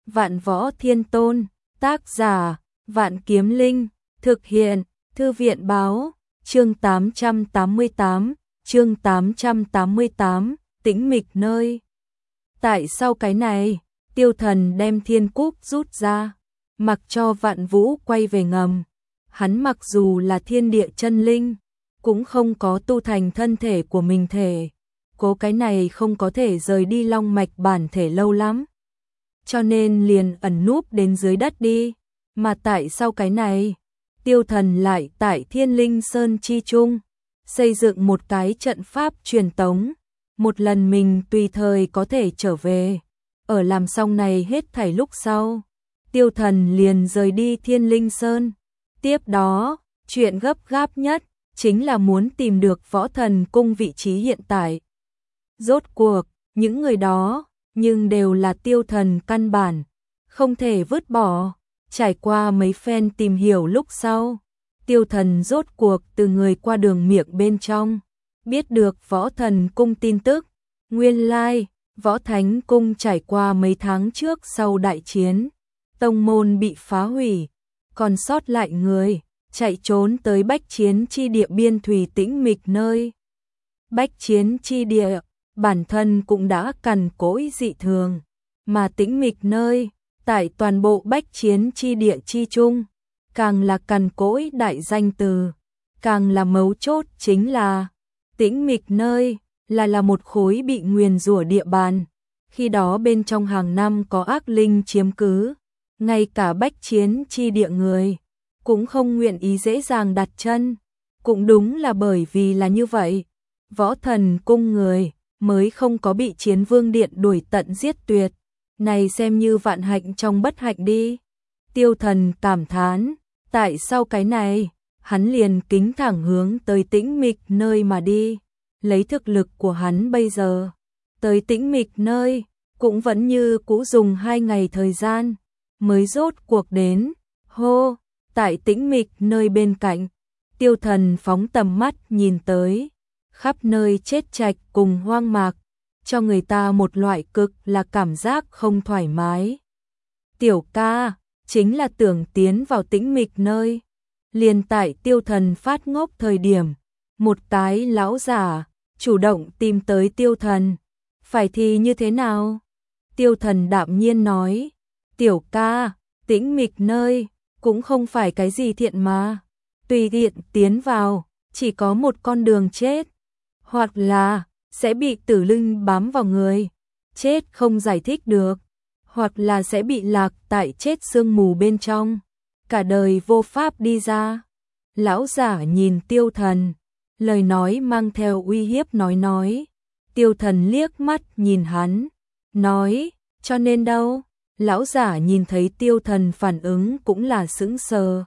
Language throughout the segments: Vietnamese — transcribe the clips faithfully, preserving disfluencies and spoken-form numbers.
Vạn Võ Thiên Tôn, tác giả, Vạn Kiếm Linh, thực hiện, Thư viện báo, chương tám trăm tám mươi tám, chương tám trăm tám mươi tám, tĩnh mịch nơi. Tại sao cái này, Tiêu Thần đem thiên cúc rút ra, mặc cho Vạn Vũ quay về ngầm. Hắn mặc dù là thiên địa chân linh, cũng không có tu thành thân thể của mình thể. Cố cái này không có thể rời đi long mạch bản thể lâu lắm. Cho nên liền ẩn núp đến dưới đất đi. Mà tại sao cái này, Tiêu Thần lại tại Thiên Linh Sơn chi trung, xây dựng một cái trận pháp truyền tống. Một lần mình tùy thời có thể trở về. Ở làm xong này hết thảy lúc sau, Tiêu Thần liền rời đi Thiên Linh Sơn. Tiếp đó, chuyện gấp gáp nhất chính là muốn tìm được Võ Thần Cung vị trí hiện tại. Rốt cuộc, những người đó, nhưng đều là Tiêu Thần căn bản, không thể vứt bỏ. Trải qua mấy phen tìm hiểu lúc sau, Tiêu Thần rốt cuộc từ người qua đường miệng bên trong, biết được Võ Thần Cung tin tức. Nguyên lai, Võ Thánh Cung trải qua mấy tháng trước sau đại chiến, tông môn bị phá hủy, còn sót lại người, chạy trốn tới Bách Chiến chi địa biên thủy tĩnh mịch nơi. Bách Chiến chi địa, bản thân cũng đã cằn cỗi dị thường, mà tĩnh mịch nơi, tại toàn bộ Bách Chiến chi địa chi chung, càng là cằn cỗi đại danh từ, càng là mấu chốt chính là tĩnh mịch nơi, là là một khối bị nguyền rủa địa bàn. Khi đó bên trong hàng năm có ác linh chiếm cứ, ngay cả Bách Chiến chi địa người cũng không nguyện ý dễ dàng đặt chân. Cũng đúng là bởi vì là như vậy, Võ Thần Cung người mới không có bị Chiến Vương Điện đuổi tận giết tuyệt. Này xem như vạn hạnh trong bất hạnh đi. Tiêu Thần cảm thán, tại sao cái này, hắn liền kính thẳng hướng tới tĩnh mịch nơi mà đi. Lấy thực lực của hắn bây giờ, tới tĩnh mịch nơi, cũng vẫn như cũ dùng hai ngày thời gian, mới rốt cuộc đến. Hô, tại tĩnh mịch nơi bên cạnh, Tiêu Thần phóng tầm mắt nhìn tới, khắp nơi chết chạch cùng hoang mạc, cho người ta một loại cực là cảm giác không thoải mái. Tiểu ca, chính là tưởng tiến vào tĩnh mịch nơi. Liền tại Tiêu Thần phát ngốc thời điểm, một cái lão giả chủ động tìm tới Tiêu Thần. Phải thì như thế nào? Tiêu Thần đạm nhiên nói, tiểu ca, tĩnh mịch nơi, cũng không phải cái gì thiện mà. Tùy tiện tiến vào, chỉ có một con đường chết. Hoặc là, sẽ bị tử linh bám vào người, chết không giải thích được. Hoặc là sẽ bị lạc tại chết sương mù bên trong, cả đời vô pháp đi ra. Lão giả nhìn Tiêu Thần, lời nói mang theo uy hiếp nói nói. Tiêu Thần liếc mắt nhìn hắn, nói, cho nên đâu? Lão giả nhìn thấy Tiêu Thần phản ứng cũng là sững sờ.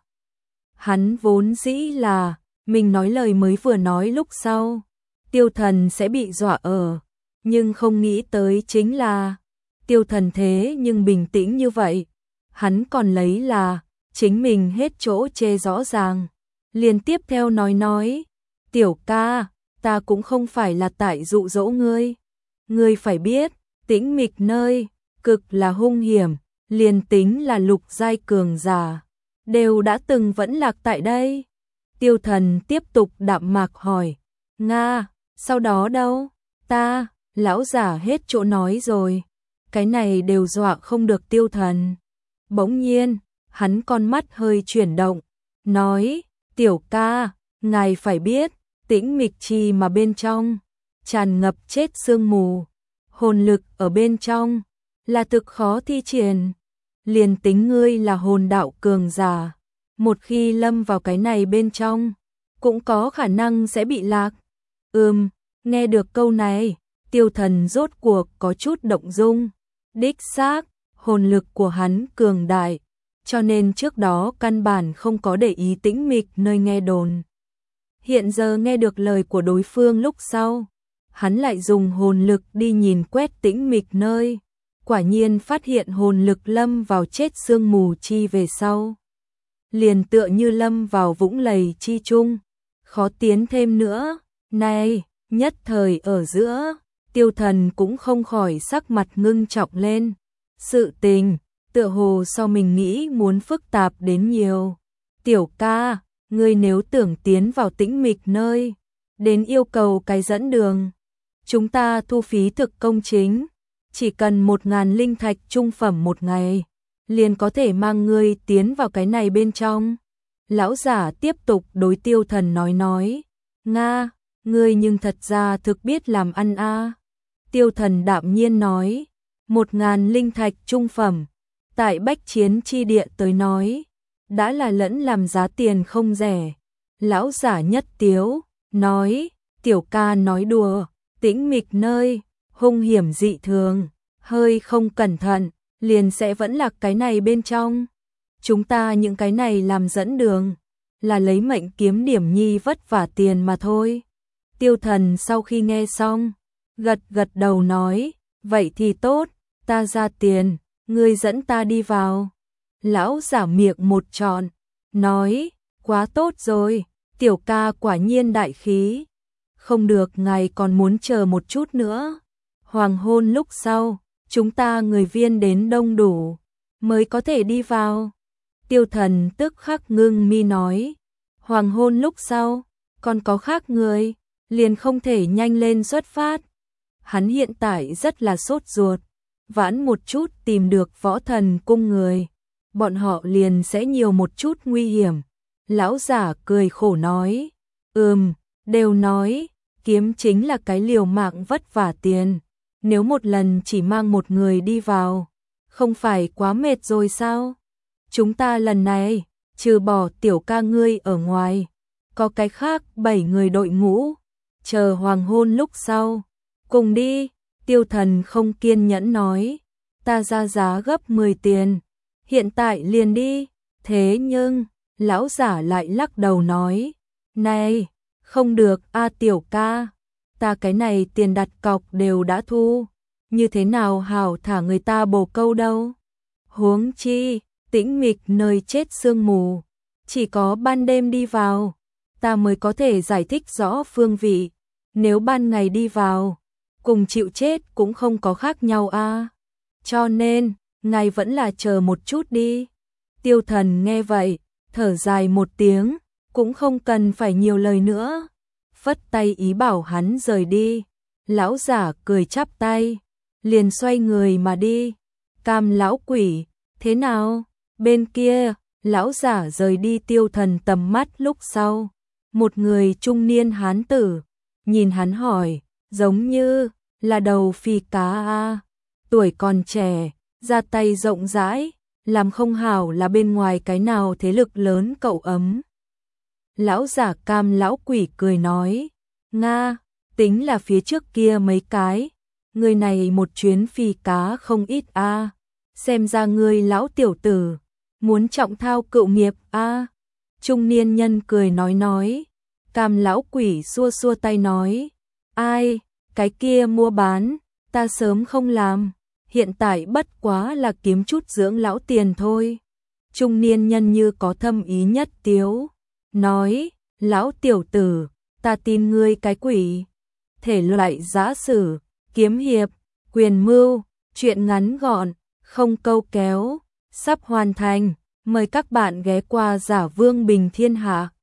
Hắn vốn dĩ là, mình nói lời mới vừa nói lúc sau, Tiêu Thần sẽ bị dọa ở, nhưng không nghĩ tới chính là, Tiêu Thần thế nhưng bình tĩnh như vậy. Hắn còn lấy là, chính mình hết chỗ chê rõ ràng. Liền tiếp theo nói nói, tiểu ca, ta cũng không phải là tại dụ dỗ ngươi. Ngươi phải biết, tĩnh mịch nơi, cực là hung hiểm, liền tính là lục giai cường giả, đều đã từng vẫn lạc tại đây. Tiêu Thần tiếp tục đạm mạc hỏi, Nga, sau đó đâu? Ta, lão giả hết chỗ nói rồi. Cái này đều dọa không được Tiêu Thần. Bỗng nhiên, hắn con mắt hơi chuyển động, nói, tiểu ca, ngài phải biết, tĩnh mịch chi mà bên trong, tràn ngập chết sương mù, hồn lực ở bên trong, là thực khó thi triển. Liền tính ngươi là hồn đạo cường giả, một khi lâm vào cái này bên trong, cũng có khả năng sẽ bị lạc. Ừm, nghe được câu này, Tiêu Thần rốt cuộc có chút động dung. Đích xác, hồn lực của hắn cường đại, cho nên trước đó căn bản không có để ý tĩnh mịch nơi nghe đồn. Hiện giờ nghe được lời của đối phương lúc sau, hắn lại dùng hồn lực đi nhìn quét tĩnh mịch nơi, quả nhiên phát hiện hồn lực lâm vào chết sương mù chi về sau. Liền tựa như lâm vào vũng lầy chi chung, khó tiến thêm nữa. Này, nhất thời ở giữa, Tiêu Thần cũng không khỏi sắc mặt ngưng trọng lên. Sự tình, tựa hồ so mình nghĩ muốn phức tạp đến nhiều. Tiểu ca, ngươi nếu tưởng tiến vào tĩnh mịch nơi, đến yêu cầu cái dẫn đường. Chúng ta thu phí thực công chính, chỉ cần một ngàn linh thạch trung phẩm một ngày, liền có thể mang ngươi tiến vào cái này bên trong. Lão giả tiếp tục đối Tiêu Thần nói nói, Nga, ngươi nhưng thật ra thực biết làm ăn a. À. Tiêu Thần đạm nhiên nói, một ngàn linh thạch trung phẩm, tại bách chiến chi địa tới nói, đã là lẫn làm giá tiền không rẻ. Lão giả nhất tiếu, nói, tiểu ca nói đùa, tĩnh mịch nơi, hung hiểm dị thường, hơi không cẩn thận, liền sẽ vẫn là cái này bên trong. Chúng ta những cái này làm dẫn đường, là lấy mệnh kiếm điểm nhi vất vả tiền mà thôi. Tiêu Thần sau khi nghe xong, gật gật đầu nói, vậy thì tốt, ta ra tiền, ngươi dẫn ta đi vào. Lão giả miệng một tròn, nói, quá tốt rồi, tiểu ca quả nhiên đại khí. Không được, ngài còn muốn chờ một chút nữa. Hoàng hôn lúc sau, chúng ta người viên đến đông đủ, mới có thể đi vào. Tiêu Thần tức khắc ngưng mi nói, hoàng hôn lúc sau, còn có khác người, liền không thể nhanh lên xuất phát. Hắn hiện tại rất là sốt ruột, vãn một chút tìm được Võ Thần cung người, bọn họ liền sẽ nhiều một chút nguy hiểm. Lão giả cười khổ nói, ừm, đều nói, kiếm chính là cái liều mạng vất vả tiền, nếu một lần chỉ mang một người đi vào, không phải quá mệt rồi sao? Chúng ta lần này, trừ bỏ tiểu ca ngươi ở ngoài, có cái khác bảy người đội ngũ, chờ hoàng hôn lúc sau, cùng đi. Tiêu Thần không kiên nhẫn nói, ta ra giá gấp mười tiền, hiện tại liền đi. Thế nhưng, lão giả lại lắc đầu nói, này, không được a tiểu ca, ta cái này tiền đặt cọc đều đã thu, như thế nào hảo thả người ta bồ câu đâu. Huống chi, tĩnh mịch nơi chết sương mù, chỉ có ban đêm đi vào, ta mới có thể giải thích rõ phương vị, nếu ban ngày đi vào, cùng chịu chết cũng không có khác nhau a. À. Cho nên, ngài vẫn là chờ một chút đi. Tiêu Thần nghe vậy, thở dài một tiếng, cũng không cần phải nhiều lời nữa, phất tay ý bảo hắn rời đi. Lão giả cười chắp tay, liền xoay người mà đi. Cam lão quỷ, thế nào? Bên kia, lão giả rời đi Tiêu Thần tầm mắt lúc sau, một người trung niên hán tử nhìn hắn hỏi, giống như là đầu phi cá a, tuổi còn trẻ, ra tay rộng rãi, làm không hảo là bên ngoài cái nào thế lực lớn cậu ấm. Lão giả Cam lão quỷ cười nói, Nga, tính là phía trước kia mấy cái, người này một chuyến phi cá không ít a, xem ra ngươi lão tiểu tử muốn trọng thao cựu nghiệp a. Trung niên nhân cười nói nói, Cam lão quỷ xua xua tay nói, ai, cái kia mua bán, ta sớm không làm, hiện tại bất quá là kiếm chút dưỡng lão tiền thôi. Trung niên nhân như có thâm ý nhất tiếu, nói, lão tiểu tử, ta tin ngươi cái quỷ. Thể loại giã sử, kiếm hiệp, quyền mưu, chuyện ngắn gọn, không câu kéo, sắp hoàn thành, mời các bạn ghé qua Giả Vương Bình Thiên Hạ.